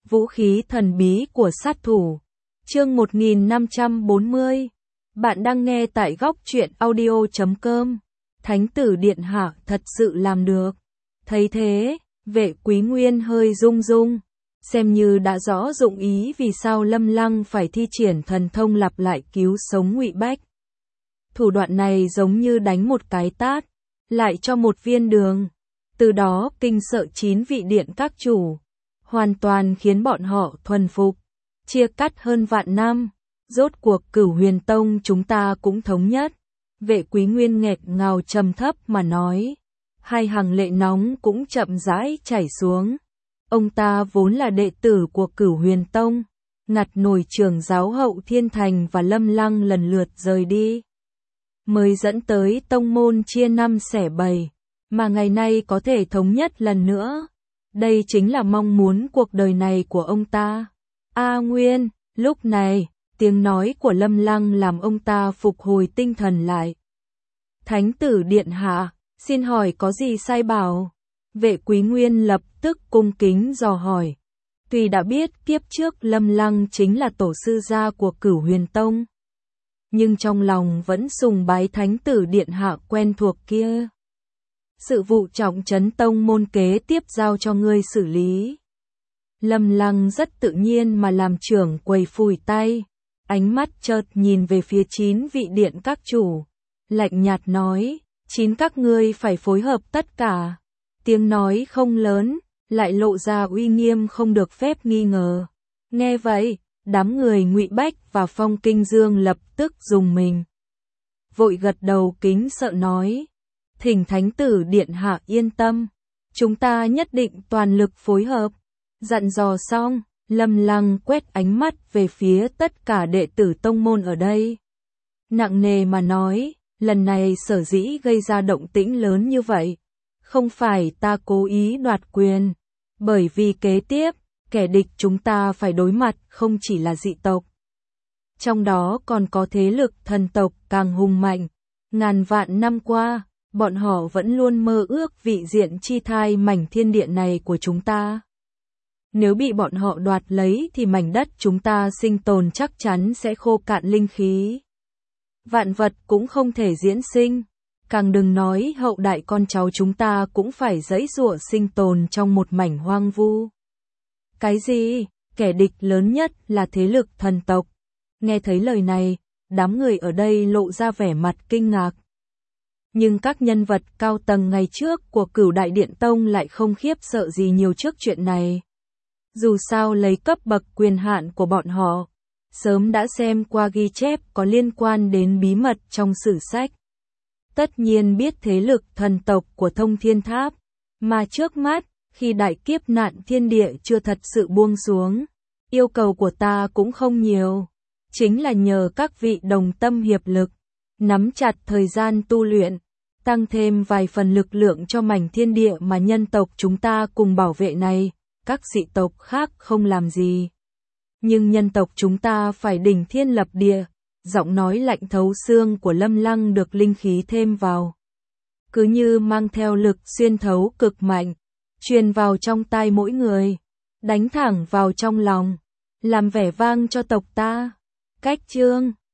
Vũ khí thần bí của sát thủ. Chương 1540. Bạn đang nghe tại góc truyện audio.com. Thánh tử điện hạ thật sự làm được. Thấy thế, Vệ Quý Nguyên hơi rung rung, xem như đã rõ dụng ý vì sao Lâm Lăng phải thi triển thần thông lặp lại cứu sống Ngụy Bách. Thủ đoạn này giống như đánh một cái tát, lại cho một viên đường. Từ đó kinh sợ 9 vị điện các chủ, hoàn toàn khiến bọn họ thuần phục, chia cắt hơn vạn năm. Rốt cuộc Cửu Huyền Tông chúng ta cũng thống nhất. Vệ Quý Nguyên nghẹt ngào trầm thấp mà nói. Hai hàng lệ nóng cũng chậm rãi chảy xuống. Ông ta vốn là đệ tử của Cửu Huyền Tông, ngặt nổi trưởng giáo Hậu Thiên Thành và Lâm Lăng lần lượt rời đi, mới dẫn tới tông môn chia năm xẻ bảy, mà ngày nay có thể thống nhất lần nữa. Đây chính là mong muốn cuộc đời này của ông ta. A Nguyên, lúc này, tiếng nói của Lâm Lăng làm ông ta phục hồi tinh thần lại. Thánh tử điện hạ, xin hỏi có gì sai bảo? Vệ Quý Nguyên lập tức cung kính dò hỏi. Tuy đã biết kiếp trước Lâm Lăng chính là tổ sư gia của Cửu Huyền Tông, nhưng trong lòng vẫn sùng bái thánh tử điện hạ quen thuộc kia. Sự vụ trọng trấn tông môn kế tiếp giao cho ngươi xử lý. Lâm Lăng rất tự nhiên mà làm trưởng quầy phủi tay, ánh mắt chợt nhìn về phía 9 vị điện các chủ, lạnh nhạt nói, 9 các ngươi phải phối hợp tất cả. Tiếng nói không lớn, lại lộ ra uy nghiêm không được phép nghi ngờ. Nghe vậy, đám người Ngụy Bách và Phong Kinh Dương lập tức rùng mình, vội gật đầu kính sợ nói, thỉnh thánh tử điện hạ yên tâm, chúng ta nhất định toàn lực phối hợp. Dặn dò xong, Lâm Lăng quét ánh mắt về phía tất cả đệ tử tông môn ở đây, nặng nề mà nói, lần này sở dĩ gây ra động tĩnh lớn như vậy, không phải ta cố ý đoạt quyền, bởi vì kế tiếp, kẻ địch chúng ta phải đối mặt không chỉ là dị tộc, trong đó còn có thế lực thần tộc càng hùng mạnh. Ngàn vạn năm qua, bọn họ vẫn luôn mơ ước vị diện chi thai mảnh thiên địa này của chúng ta. Nếu bị bọn họ đoạt lấy thì mảnh đất chúng ta sinh tồn chắc chắn sẽ khô cạn linh khí. Vạn vật cũng không thể diễn sinh, càng đừng nói hậu đại con cháu chúng ta cũng phải giãy giụa sinh tồn trong một mảnh hoang vu. Cái gì? Kẻ địch lớn nhất là thế lực thần tộc. Nghe thấy lời này, đám người ở đây lộ ra vẻ mặt kinh ngạc. Nhưng các nhân vật cao tầng ngày trước của Cửu Đại Điện Tông lại không khiếp sợ gì nhiều trước chuyện này. Dù sao lấy cấp bậc quyền hạn của bọn họ, sớm đã xem qua ghi chép có liên quan đến bí mật trong sử sách. Tất nhiên biết thế lực thần tộc của Thông Thiên Tháp, mà trước mắt, khi đại kiếp nạn thiên địa chưa thật sự buông xuống, yêu cầu của ta cũng không nhiều, chính là nhờ các vị đồng tâm hiệp lực, nắm chặt thời gian tu luyện, tăng thêm vài phần lực lượng cho mảnh thiên địa mà nhân tộc chúng ta cùng bảo vệ này. Các dị tộc khác không làm gì, nhưng nhân tộc chúng ta phải đỉnh thiên lập địa. Giọng nói lạnh thấu xương của Lâm Lăng được linh khí thêm vào, cứ như mang theo lực xuyên thấu cực mạnh, truyền vào trong tai mỗi người, đánh thẳng vào trong lòng, làm vẻ vang cho tộc ta. Cách chương